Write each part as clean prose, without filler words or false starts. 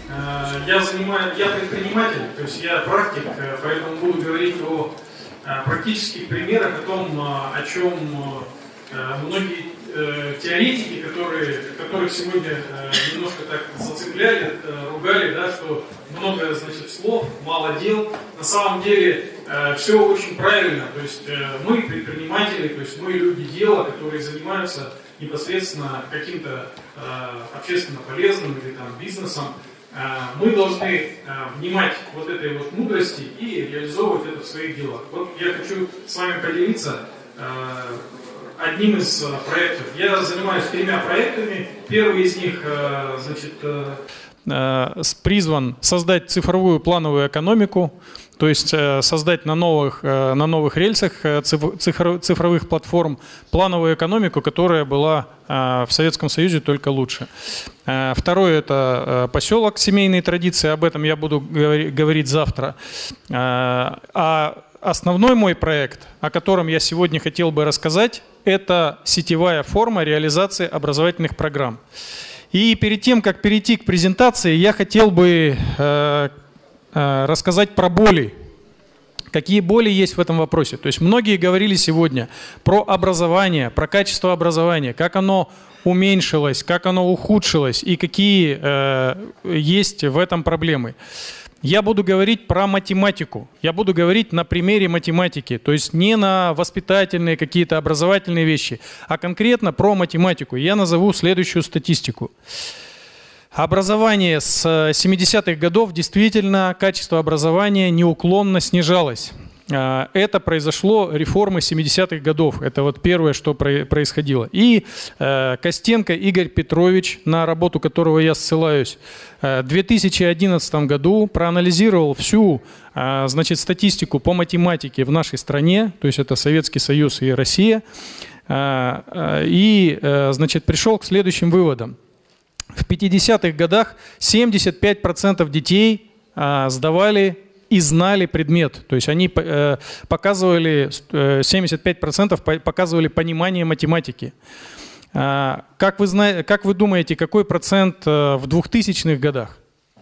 Я предприниматель, то есть я практик, поэтому буду говорить о практических примерах, о том, о чем многие теоретики, которых сегодня немножко так зацепляли, ругали, да, что много, значит, слов, мало дел. На самом деле все очень правильно. То есть мы предприниматели, то есть мы люди дела, которые занимаются непосредственно каким-то общественно полезным или там бизнесом. Мы должны внимать вот этой вот мудрости и реализовывать это в своих делах. Вот я хочу с вами поделиться одним из проектов. Я занимаюсь 3 проектами. Первый из них, призван создать цифровую плановую экономику, то есть создать на новых рельсах цифровых платформ плановую экономику, которая была в Советском Союзе только лучше. Второе – это поселок семейные традиции, об этом я буду говорить завтра. А основной мой проект, о котором я сегодня хотел бы рассказать, это сетевая форма реализации образовательных программ. И перед тем, как перейти к презентации, я хотел бы рассказать про боли. Какие боли есть в этом вопросе? То есть многие говорили сегодня про образование, про качество образования, как оно уменьшилось, как оно ухудшилось и какие есть в этом проблемы. Я буду говорить про математику. Я буду говорить на примере математики, то есть не на воспитательные какие-то образовательные вещи, а конкретно про математику. Я назову следующую статистику. Образование с 70-х годов, действительно, качество образования неуклонно снижалось. Это произошло реформы 70-х годов. Это вот первое, что происходило. И Костенко Игорь Петрович, на работу которого я ссылаюсь, в 2011 году проанализировал всю, значит, статистику по математике в нашей стране, то есть это Советский Союз и Россия, и, значит, пришел к следующим выводам. В 50-х годах 75% детей сдавали и знали предмет. То есть они показывали, 75% показывали понимание математики. Как вы думаете, какой процент в 2000-х годах?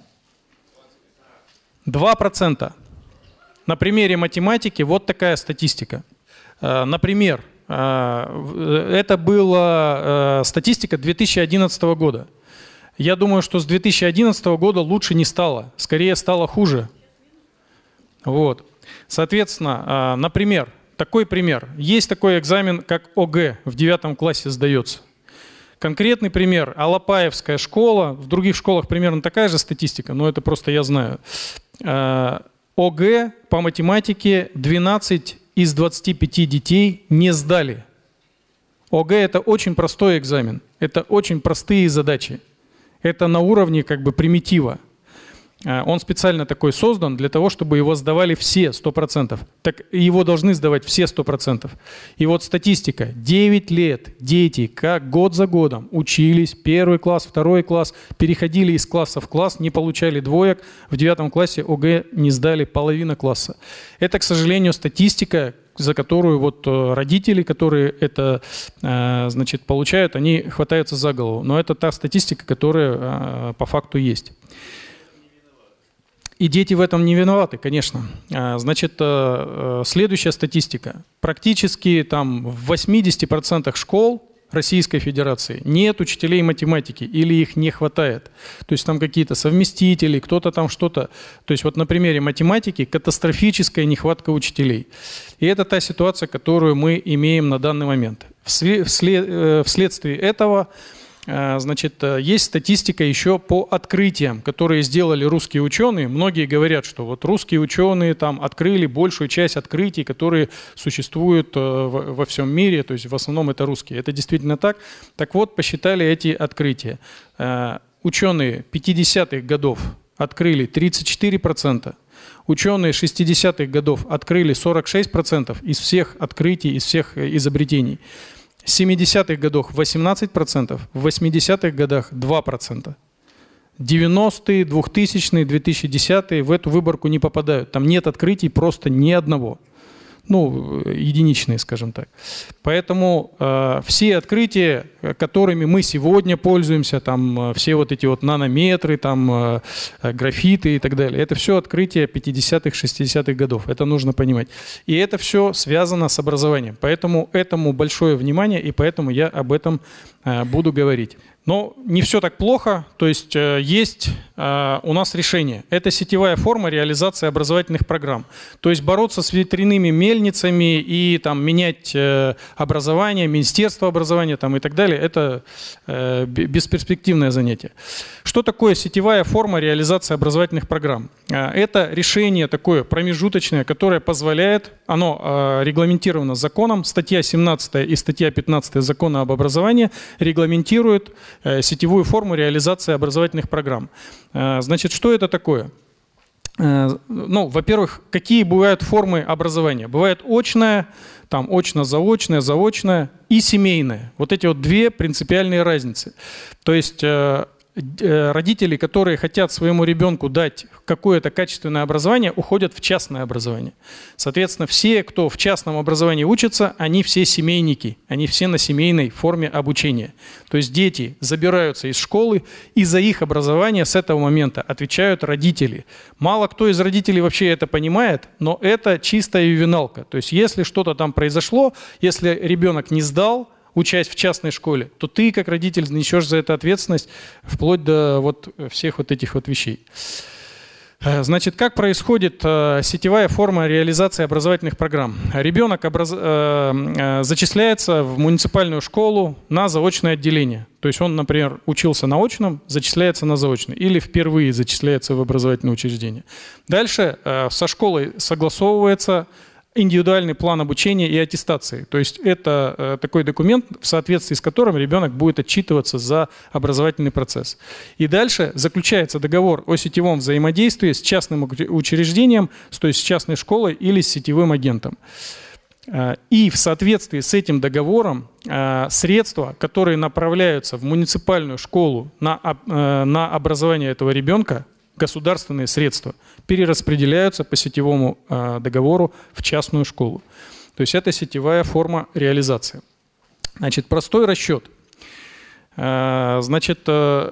2%. На примере математики вот такая статистика. Например, это была статистика 2011 года. Я думаю, что с 2011 года лучше не стало, скорее стало хуже. Вот. Соответственно, например, такой пример. Есть такой экзамен, как ОГЭ, в 9 классе сдается. Конкретный пример. Алапаевская школа. В других школах примерно такая же статистика, но это просто я знаю. ОГЭ по математике 12 из 25 детей не сдали. ОГЭ – это очень простой экзамен. Это очень простые задачи. Это на уровне как бы примитива. Он специально такой создан для того, чтобы его сдавали все 100%. Так его должны сдавать все 100%. И вот статистика. 9 лет дети, как год за годом, учились, 1 класс, 2 класс, переходили из класса в класс, не получали двоек, в 9 классе ОГЭ не сдали половина класса. Это, к сожалению, статистика, за которую вот родители, которые это, значит, получают, они хватаются за голову. Но это та статистика, которая по факту есть. И дети в этом не виноваты, конечно. Значит, следующая статистика. Практически там в 80% школ Российской Федерации нет учителей математики или их не хватает. То есть там какие-то совместители, кто-то там что-то. То есть вот на примере математики катастрофическая нехватка учителей. И это та ситуация, которую мы имеем на данный момент. Вследствие этого, значит, есть статистика еще по открытиям, которые сделали русские ученые. Многие говорят, что вот русские ученые там открыли большую часть открытий, которые существуют во всем мире, то есть в основном это русские. Это действительно так. Так вот, посчитали эти открытия. Ученые 50-х годов открыли 34%. Ученые 60-х годов открыли 46% из всех открытий, из всех изобретений. В 70-х годах 18%, в 80-х годах 2%. 90-е, 2000-е, 2010-е в эту выборку не попадают. Там нет открытий просто ни одного. ну, единичные, скажем так. Поэтому все открытия, которыми мы сегодня пользуемся, там все вот эти вот нанометры, там графиты и так далее, это все открытия 50-х, 60-х годов. Это нужно понимать. И это все связано с образованием. Поэтому этому большое внимание, и поэтому я об этом буду говорить. Но не все так плохо, то есть есть у нас решение. Это сетевая форма реализации образовательных программ. То есть бороться с ветряными мельницами и там, менять образование, Министерство образования там, и так далее, это бесперспективное занятие. Что такое сетевая форма реализации образовательных программ? Это решение такое промежуточное, которое позволяет, оно регламентировано законом, статья 17 и статья 15 Закона об образовании регламентируют сетевую форму реализации образовательных программ. Значит, что это такое? Ну, во-первых, какие бывают формы образования? Бывает очное, там очно-заочное, заочное и семейное. Вот эти вот две принципиальные разницы. То есть родители, которые хотят своему ребенку дать какое-то качественное образование, уходят в частное образование. Соответственно, все, кто в частном образовании учатся, они все семейники, они все на семейной форме обучения. То есть дети забираются из школы, и за их образование с этого момента отвечают родители. Мало кто из родителей вообще это понимает, но это чистая ювеналка. То есть если что-то там произошло, если ребенок не сдал, учась в частной школе, то ты, как родитель, несешь за это ответственность вплоть до вот всех вот этих вот вещей. Значит, как происходит сетевая форма реализации образовательных программ? Ребенок зачисляется в муниципальную школу на заочное отделение. То есть он, например, учился на очном, зачисляется на заочный, или впервые зачисляется в образовательное учреждение. Дальше со школой согласовывается индивидуальный план обучения и аттестации. То есть это такой документ, в соответствии с которым ребенок будет отчитываться за образовательный процесс. И дальше заключается договор о сетевом взаимодействии с частным учреждением, то есть с частной школой или с сетевым агентом. И в соответствии с этим договором средства, которые направляются в муниципальную школу на образование этого ребенка, государственные средства, перераспределяются по сетевому договору в частную школу. То есть это сетевая форма реализации. Значит, простой расчет. Значит, на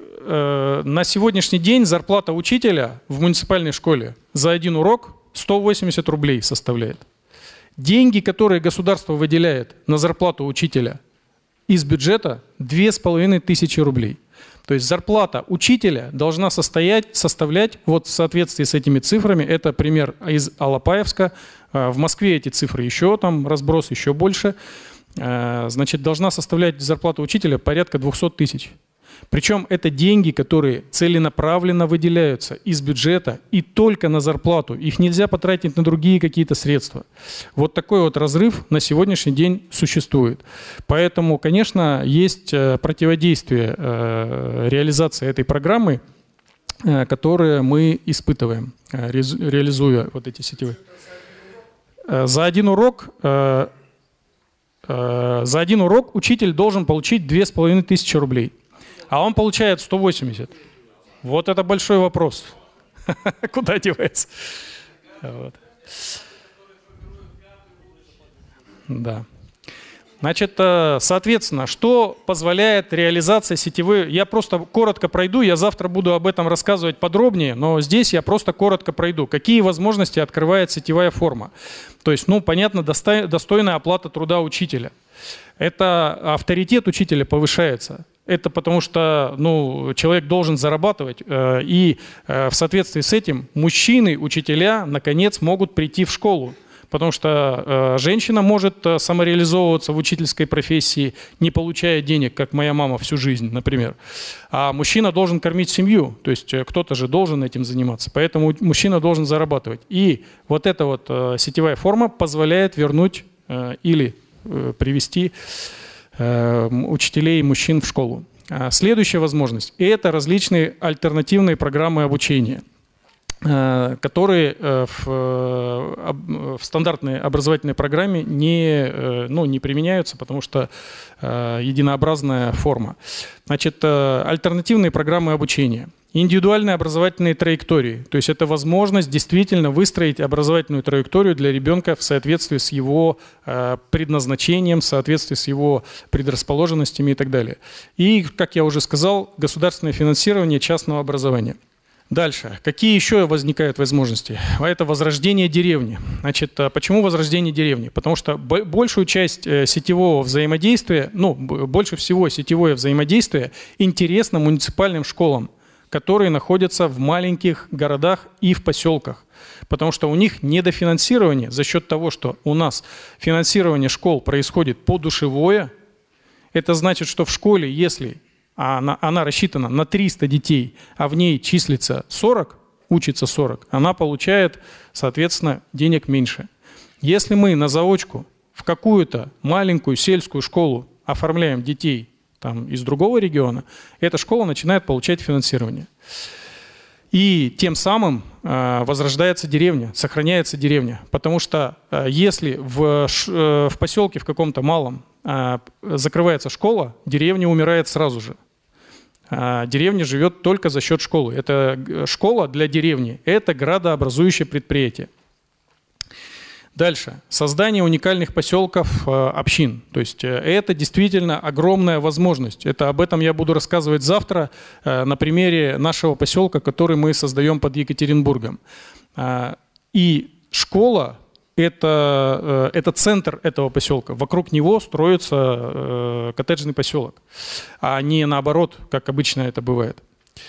сегодняшний день зарплата учителя в муниципальной школе за один урок 180 рублей составляет. Деньги, которые государство выделяет на зарплату учителя из бюджета, 2500 рублей. То есть зарплата учителя должна составлять, вот в соответствии с этими цифрами, это пример из Алапаевска, в Москве эти цифры еще, там разброс еще больше, значит, должна составлять зарплата учителя порядка 200 тысяч. Причем это деньги, которые целенаправленно выделяются из бюджета и только на зарплату. Их нельзя потратить на другие какие-то средства. Вот такой вот разрыв на сегодняшний день существует. Поэтому, конечно, есть противодействие реализации этой программы, которые мы испытываем, реализуя вот эти сетевые. За один урок учитель должен получить 2500 рублей. А он получает 180. Вот это большой вопрос. Куда девается? Вот. Да. Значит, соответственно, что позволяет реализация сетевой? Я просто коротко пройду, я завтра буду об этом рассказывать подробнее, но здесь я просто коротко пройду. Какие возможности открывает сетевая форма? То есть, ну, понятно, достойная оплата труда учителя. Это авторитет учителя повышается. Это потому что, ну, человек должен зарабатывать, и в соответствии с этим мужчины, учителя, наконец, могут прийти в школу. Потому что женщина может самореализовываться в учительской профессии, не получая денег, как моя мама всю жизнь, например. А мужчина должен кормить семью, то есть кто-то же должен этим заниматься. Поэтому мужчина должен зарабатывать. И вот эта вот сетевая форма позволяет вернуть или привести учителей и мужчин в школу. Следующая возможность – это различные альтернативные программы обучения, которые в стандартной образовательной программе не применяются, потому что единообразная форма. Значит, альтернативные программы обучения. Индивидуальные образовательные траектории. То есть это возможность действительно выстроить образовательную траекторию для ребенка в соответствии с его предназначением, в соответствии с его предрасположенностями и так далее. И, как я уже сказал, государственное финансирование частного образования. Дальше. Какие еще возникают возможности? Это возрождение деревни. Значит, почему возрождение деревни? Потому что большую часть сетевого взаимодействия, больше всего сетевое взаимодействие интересно муниципальным школам, которые находятся в маленьких городах и в поселках. Потому что у них недофинансирование за счет того, что у нас финансирование школ происходит подушевое. Это значит, что в школе, если она рассчитана на 300 детей, а в ней числится 40, учится 40, она получает, соответственно, денег меньше. Если мы на заочку в какую-то маленькую сельскую школу оформляем детей из другого региона, эта школа начинает получать финансирование. И тем самым возрождается деревня, сохраняется деревня. Потому что если в поселке в каком-то малом закрывается школа, деревня умирает сразу же. Деревня живет только за счет школы. Это школа для деревни, это градообразующее предприятие. Дальше. Создание уникальных поселков, общин. То есть это действительно огромная возможность. Об этом я буду рассказывать завтра на примере нашего поселка, который мы создаем под Екатеринбургом. И школа – это центр этого поселка. Вокруг него строится коттеджный поселок, а не наоборот, как обычно это бывает.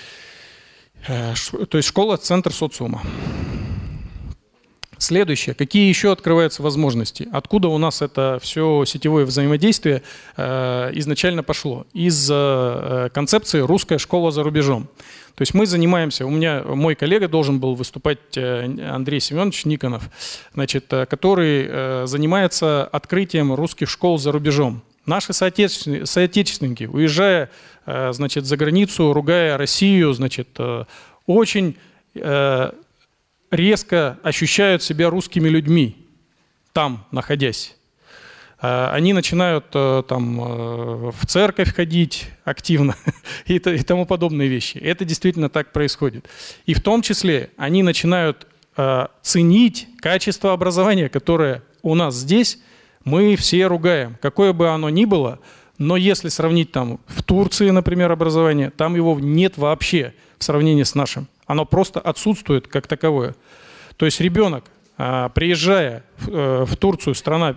То есть школа – центр социума. Следующее. Какие еще открываются возможности? Откуда у нас это все сетевое взаимодействие изначально пошло? Из концепции «Русская школа за рубежом». То есть мы занимаемся, мой коллега должен был выступать, Андрей Семенович Никонов, который занимается открытием русских школ за рубежом. Наши соотечественники, уезжая за границу, ругая Россию, очень резко ощущают себя русскими людьми, там находясь. Они начинают в церковь ходить активно и тому подобные вещи. Это действительно так происходит. И в том числе они начинают ценить качество образования, которое у нас здесь мы все ругаем. Какое бы оно ни было, но если сравнить в Турции, например, образование, там его нет вообще в сравнении с нашим. Оно просто отсутствует как таковое. То есть ребенок, приезжая в Турцию,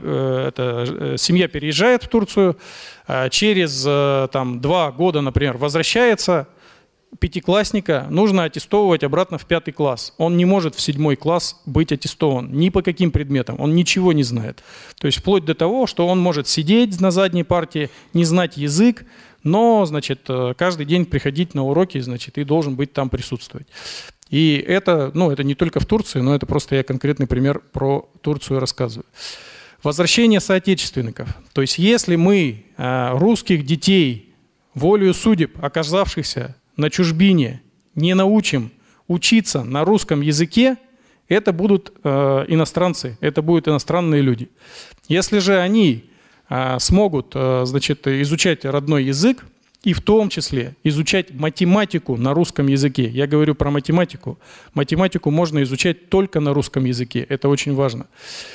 семья переезжает в Турцию, через 2 года, например, возвращается, пятиклассника нужно аттестовывать обратно в 5 класс. Он не может в 7 класс быть аттестован ни по каким предметам, он ничего не знает. То есть вплоть до того, что он может сидеть на задней парте, не знать язык, но, каждый день приходить на уроки, и должен быть там присутствовать. И это не только в Турции, но это просто я конкретный пример про Турцию рассказываю. Возвращение соотечественников. То есть если мы русских детей, волею судеб, оказавшихся на чужбине, не научим учиться на русском языке, это будут иностранцы, это будут иностранные люди. Если же они смогут изучать родной язык, и в том числе изучать математику на русском языке. Я говорю про математику. Математику можно изучать только на русском языке. Это очень важно.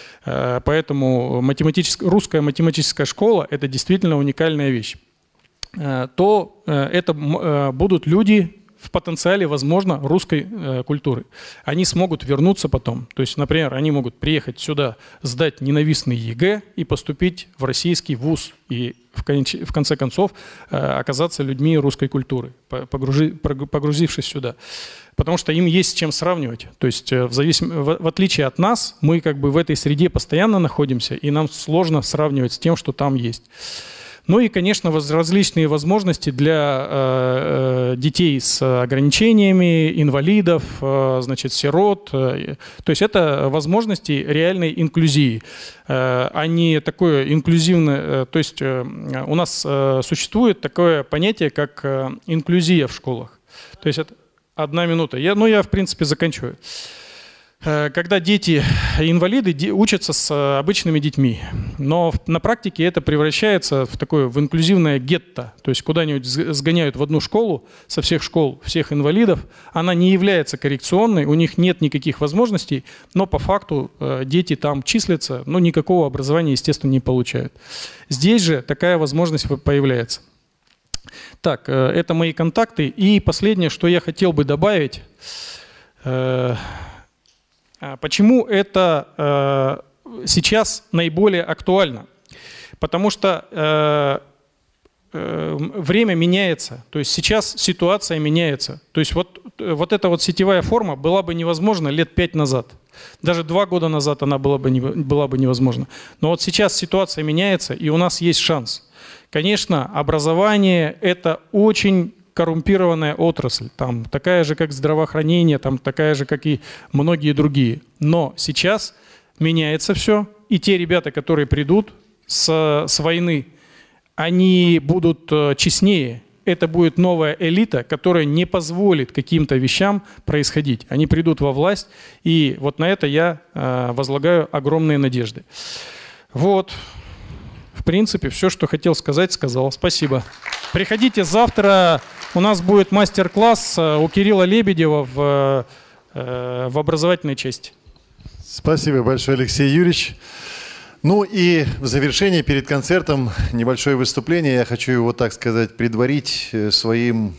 Поэтому русская математическая школа – это действительно уникальная вещь. То это будут люди в потенциале, возможно, русской культуры. Они смогут вернуться потом. То есть, например, они могут приехать сюда, сдать ненавистный ЕГЭ и поступить в российский вуз. И в конце концов оказаться людьми русской культуры, погрузившись сюда. Потому что им есть с чем сравнивать. То есть в отличие от нас, мы в этой среде постоянно находимся, и нам сложно сравнивать с тем, что там есть. Ну и, конечно, различные возможности для детей с ограничениями, инвалидов, сирот. То есть это возможности реальной инклюзии, а не такое инклюзивное. То есть у нас существует такое понятие, как инклюзия в школах. То есть это 1 минута. Я в принципе заканчиваю. когда дети-инвалиды учатся с обычными детьми. Но на практике это превращается в такое в инклюзивное гетто. То есть куда-нибудь сгоняют в одну школу со всех школ, всех инвалидов. Она не является коррекционной, у них нет никаких возможностей, но по факту дети там числятся, но никакого образования, естественно, не получают. Здесь же такая возможность появляется. Так, это мои контакты. И последнее, что я хотел бы добавить. Почему это сейчас наиболее актуально? Потому что время меняется, то есть сейчас ситуация меняется. То есть вот эта вот сетевая форма была бы невозможна лет 5 назад. Даже 2 года назад она была бы невозможна. Но вот сейчас ситуация меняется, и у нас есть шанс. Конечно, образование – это очень коррумпированная отрасль, там такая же, как здравоохранение, там такая же, как и многие другие. Но сейчас меняется все, и те ребята, которые придут с войны, они будут честнее. Это будет новая элита, которая не позволит каким-то вещам происходить. Они придут во власть, и вот на это я возлагаю огромные надежды. Вот, в принципе, все, что хотел сказать, сказал. Спасибо. Приходите завтра. У нас будет мастер-класс у Кирилла Лебедева в образовательной части. Спасибо большое, Алексей Юрьевич. Ну и в завершение, перед концертом, небольшое выступление. Я хочу его, так сказать, предварить своим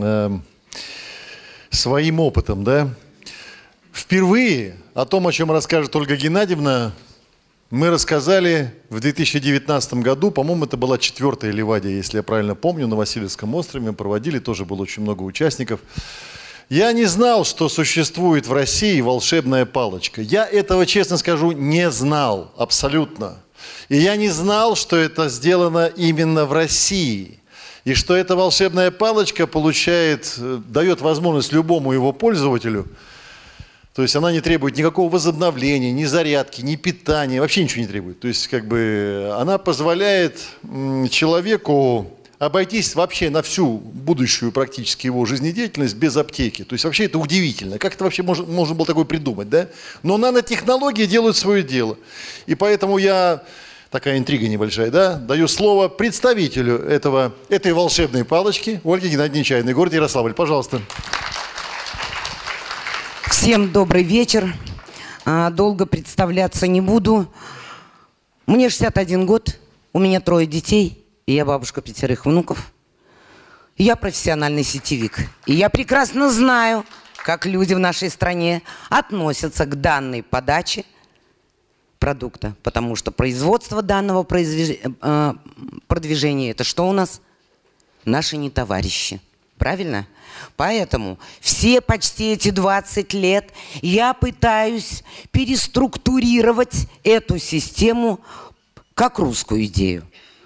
опытом. Да? Впервые о том, о чем расскажет Ольга Геннадьевна, мы рассказали в 2019 году, по-моему, это была 4-я Ливадия, если я правильно помню, на Васильевском острове мы проводили, тоже было очень много участников. Я не знал, что существует в России волшебная палочка. Я этого, честно скажу, не знал абсолютно. И я не знал, что это сделано именно в России. И что эта волшебная палочка дает возможность любому его пользователю. То есть она не требует никакого возобновления, ни зарядки, ни питания, вообще ничего не требует. То есть как бы она позволяет человеку обойтись вообще на всю будущую практически его жизнедеятельность без аптеки. То есть вообще это удивительно. Как это вообще можно было такое придумать, да? Но нанотехнологии делают свое дело. И поэтому такая интрига небольшая, да, даю слово представителю этой волшебной палочки Ольге Геннадьевне Чайной, город Ярославль. Пожалуйста. Всем добрый вечер. Долго представляться не буду. Мне 61 год, у меня 3 детей, и я бабушка 5 внуков. Я профессиональный сетевик. И я прекрасно знаю, как люди в нашей стране относятся к данной подаче продукта. Потому что производство данного продвижения – это что у нас? Наши не товарищи. Правильно? Поэтому почти эти 20 лет я пытаюсь переструктурировать эту систему как русскую идею.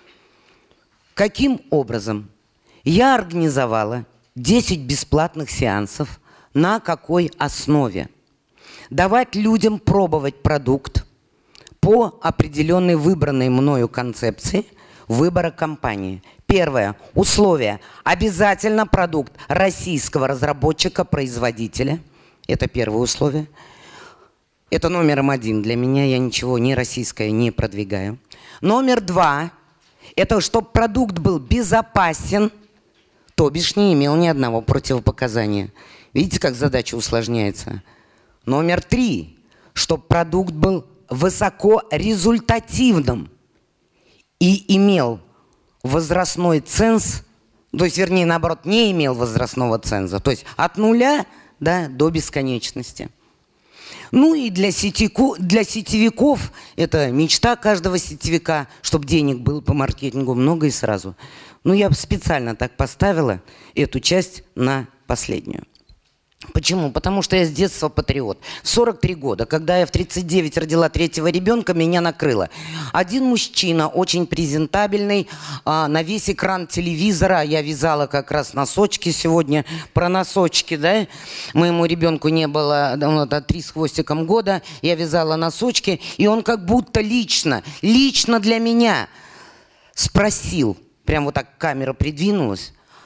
Каким образом? Я организовала 10 бесплатных сеансов. На какой основе? Давать людям пробовать продукт по определенной выбранной мною концепции выбора компании. Первое. Условие. Обязательно продукт российского разработчика-производителя. Это первое условие. Это номером 1 для меня. Я ничего не российское не продвигаю. Номер 2. Это чтобы продукт был безопасен, то бишь не имел ни одного противопоказания. Видите, как задача усложняется? Номер 3. Чтобы продукт был высокорезультативным и имел возрастной ценз, то есть, вернее, наоборот, не имел возрастного ценза, то есть от 0 до бесконечности. Ну и для сетевиков, это мечта каждого сетевика, чтобы денег было по маркетингу много и сразу. Но я специально так поставила эту часть на последнюю. Почему? Потому что я с детства патриот. В 43 года, когда я в 39 родила 3-го ребенка, меня накрыло. Один мужчина, очень презентабельный, на весь экран телевизора, я вязала как раз носочки сегодня, про носочки, да, моему ребенку не было, 3 с хвостиком года, я вязала носочки, и он как будто лично для меня спросил, прям вот так камера придвинулась: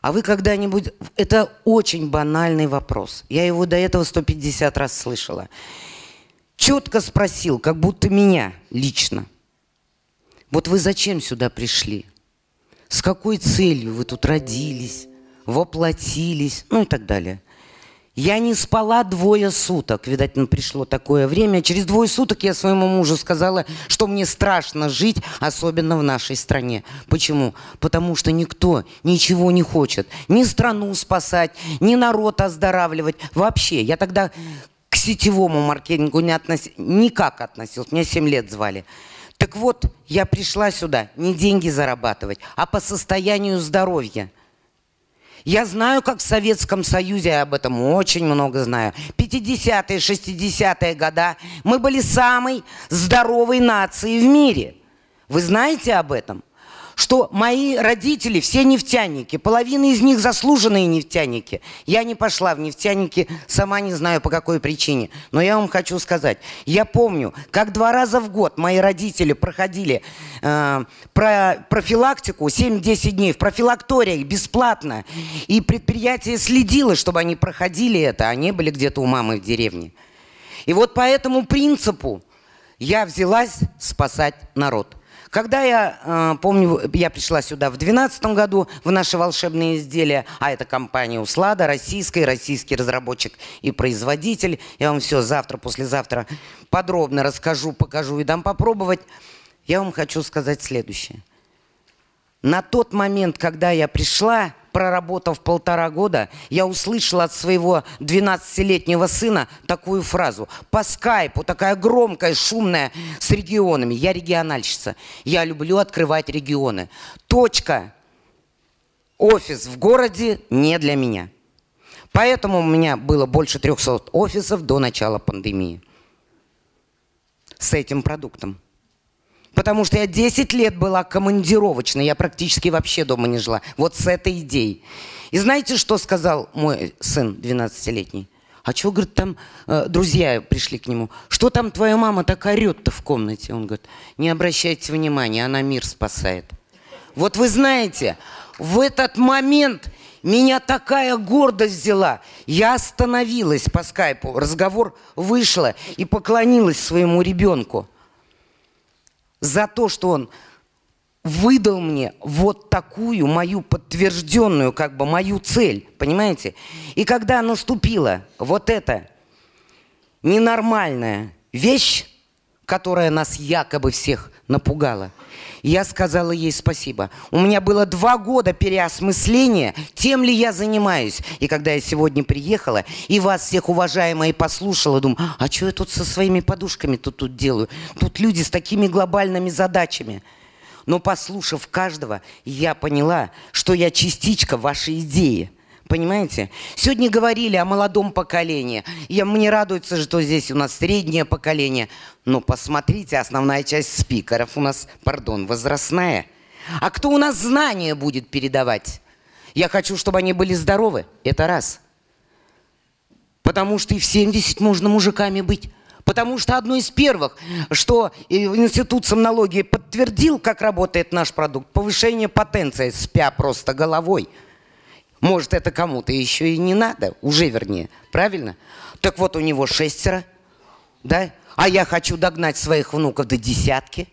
А вы когда-нибудь... Это очень банальный вопрос. Я его до этого 150 раз слышала. Четко спросил, как будто меня лично. Вот вы зачем сюда пришли? С какой целью вы тут родились, воплотились, ну и так далее. Я не спала 2 суток. Видать, пришло такое время. Через 2 суток я своему мужу сказала, что мне страшно жить, особенно в нашей стране. Почему? Потому что никто ничего не хочет. Ни страну спасать, ни народ оздоравливать. Вообще, я тогда к сетевому маркетингу никак относился. Меня 7 лет звали. Так вот, я пришла сюда не деньги зарабатывать, а по состоянию здоровья. Я знаю, как в Советском Союзе, я об этом очень много знаю. 50-е, 60-е годы мы были самой здоровой нацией в мире. Вы знаете об этом? Что мои родители все нефтяники, половина из них заслуженные нефтяники. Я не пошла в нефтяники, сама не знаю по какой причине. Но я вам хочу сказать, я помню, как 2 раза в год мои родители проходили профилактику 7-10 дней в профилакториях бесплатно. И предприятие следило, чтобы они проходили это, а не были где-то у мамы в деревне. И вот по этому принципу я взялась спасать народ. Когда я, помню, я пришла сюда в 2012 году, в наши волшебные изделия, а это компания «Услада», российский разработчик и производитель. Я вам все завтра, послезавтра подробно расскажу, покажу и дам попробовать. Я вам хочу сказать следующее. На тот момент, когда я пришла, проработав 1,5 года, я услышала от своего 12-летнего сына такую фразу. По скайпу, такая громкая, шумная, с регионами. Я региональщица. Я люблю открывать регионы. Точка. Офис в городе не для меня. Поэтому у меня было больше 300 офисов до начала пандемии. С этим продуктом. Потому что я 10 лет была командировочной, я практически вообще дома не жила. Вот с этой идеей. И знаете, что сказал мой сын 12-летний? А чего, говорит, там друзья пришли к нему. Что там твоя мама так орет-то в комнате? Он говорит, не обращайте внимания, она мир спасает. Вот вы знаете, в этот момент меня такая гордость взяла. Я остановилась по скайпу, разговор вышла и поклонилась своему ребенку. За то, что он выдал мне вот такую мою подтвержденную, как бы мою цель, понимаете? И когда наступила вот эта ненормальная вещь, которая нас якобы всех напугала, я сказала ей спасибо. У меня было 2 года переосмысления, тем ли я занимаюсь. И когда я сегодня приехала и вас всех, уважаемые, послушала, думаю, а что я тут со своими подушками тут делаю? Тут люди с такими глобальными задачами. Но послушав каждого, я поняла, что я частичка вашей идеи. Понимаете? Сегодня говорили о молодом поколении. Мне радуется, что здесь у нас среднее поколение. Но посмотрите, основная часть спикеров у нас, возрастная. А кто у нас знания будет передавать? Я хочу, чтобы они были здоровы. Это раз. Потому что и в 70 можно мужиками быть. Потому что одно из первых, что Институт сомнологии подтвердил, как работает наш продукт, повышение потенции, спя просто головой. Может, это кому-то еще и не надо, уже вернее, правильно? Так вот, у него 6, да? А я хочу догнать своих внуков до 10.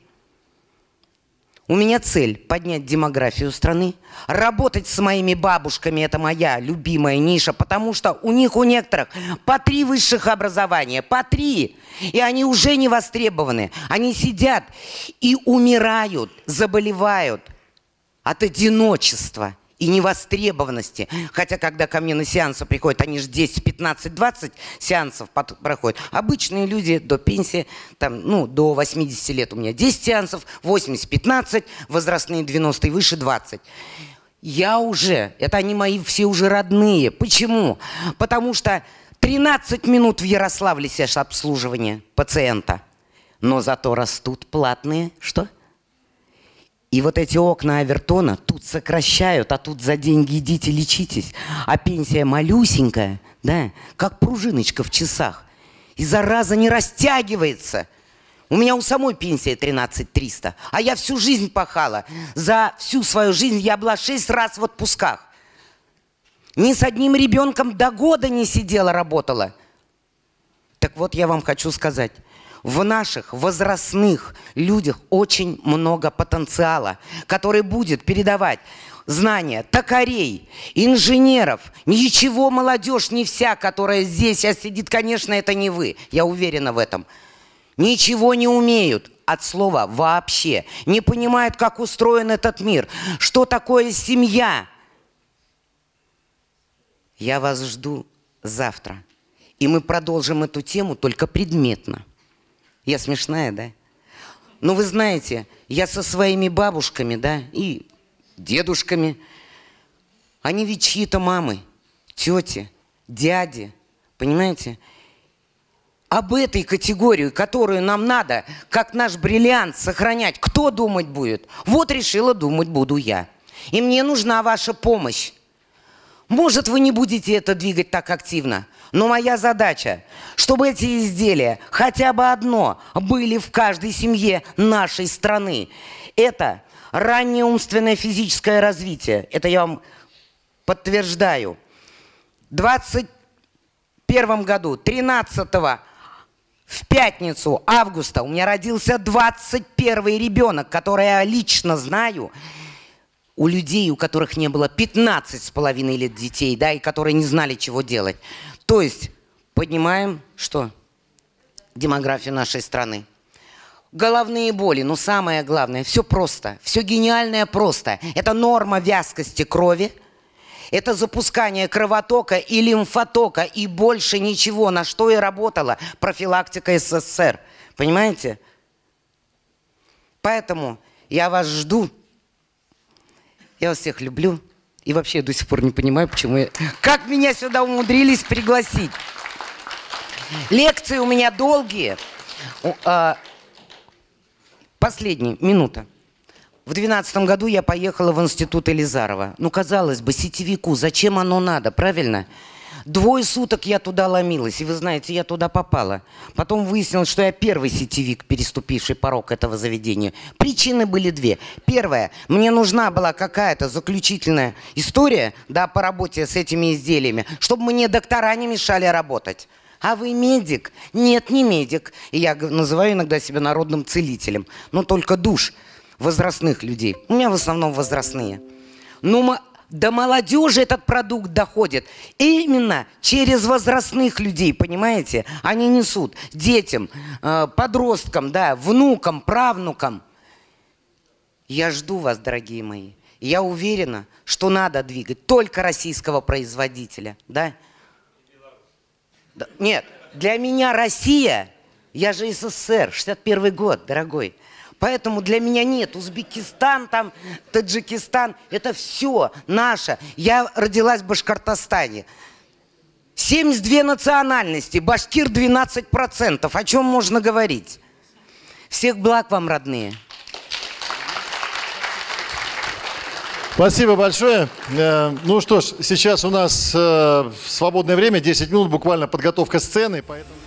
У меня цель – поднять демографию страны. Работать с моими бабушками – это моя любимая ниша, потому что у них, у некоторых, по 3 высших образования, по 3. И они уже не востребованы. Они сидят и умирают, заболевают от одиночества и невостребованности. Хотя, когда ко мне на сеансы приходят, они же 10, 15, 20 сеансов проходят. Обычные люди до пенсии, до 80 лет у меня 10 сеансов, 80, 15, возрастные 90 и выше 20. Это они мои все уже родные. Почему? Потому что 13 минут в Ярославле сидишь обслуживание пациента. Но зато растут платные, что? И вот эти окна Авертона тут сокращают, а тут за деньги идите лечитесь. А пенсия малюсенькая, да, как пружиночка в часах. И зараза не растягивается. У меня у самой пенсия 13 300, а я всю жизнь пахала. За всю свою жизнь я была 6 раз в отпусках. Ни с одним ребенком до года не сидела, работала. Так вот, я вам хочу сказать. В наших возрастных людях очень много потенциала, который будет передавать знания токарей, инженеров. Ничего, молодежь не вся, которая здесь сейчас сидит, конечно, это не вы, я уверена в этом. Ничего не умеют от слова вообще. Не понимают, как устроен этот мир, что такое семья. Я вас жду завтра. И мы продолжим эту тему только предметно. Я смешная, да? Но вы знаете, я со своими бабушками, да, и дедушками, они ведь чьи-то мамы, тети, дяди, понимаете? Об этой категории, которую нам надо, как наш бриллиант, сохранять, кто думать будет? Вот решила, думать буду я. И мне нужна ваша помощь. Может, вы не будете это двигать так активно, но моя задача, чтобы эти изделия, хотя бы одно, были в каждой семье нашей страны. Это раннее умственное физическое развитие. Это я вам подтверждаю. В 2021 году, 13-го, в пятницу, августа, у меня родился 21-й ребенок, который я лично знаю. У людей, у которых не было 15,5 лет детей, да, и которые не знали, чего делать. То есть поднимаем, что? Демографию нашей страны. Головные боли, но самое главное, все просто, все гениальное просто. Это норма вязкости крови, это запускание кровотока и лимфотока, и больше ничего, на что и работала профилактика СССР. Понимаете? Поэтому я вас жду. Я вас всех люблю. И вообще я до сих пор не понимаю, почему как меня сюда умудрились пригласить. Лекции у меня долгие. Последняя минута. В 2012 году я поехала в институт Елизарова. Ну, казалось бы, сетевику, зачем оно надо, правильно? 2 суток я туда ломилась, и вы знаете, я туда попала. Потом выяснилось, что я первый сетевик, переступивший порог этого заведения. Причины были 2. Первая, мне нужна была какая-то заключительная история, да, по работе с этими изделиями, чтобы мне доктора не мешали работать. А вы медик? Нет, не медик. И я называю иногда себя народным целителем. Но только душ возрастных людей. У меня в основном возрастные. Но до молодежи этот продукт доходит именно через возрастных людей, понимаете? Они несут детям, подросткам, да, внукам, правнукам. Я жду вас, дорогие мои. Я уверена, что надо двигать только российского производителя, да? Нет, для меня Россия, я же СССР, 61-й год, дорогой. Поэтому для меня нет Узбекистан, там, Таджикистан, это все наше. Я родилась в Башкортостане. 72 национальности, башкир 12%. О чем можно говорить? Всех благ вам, родные. Спасибо большое. Ну что ж, сейчас у нас свободное время, 10 минут, буквально подготовка сцены, поэтому...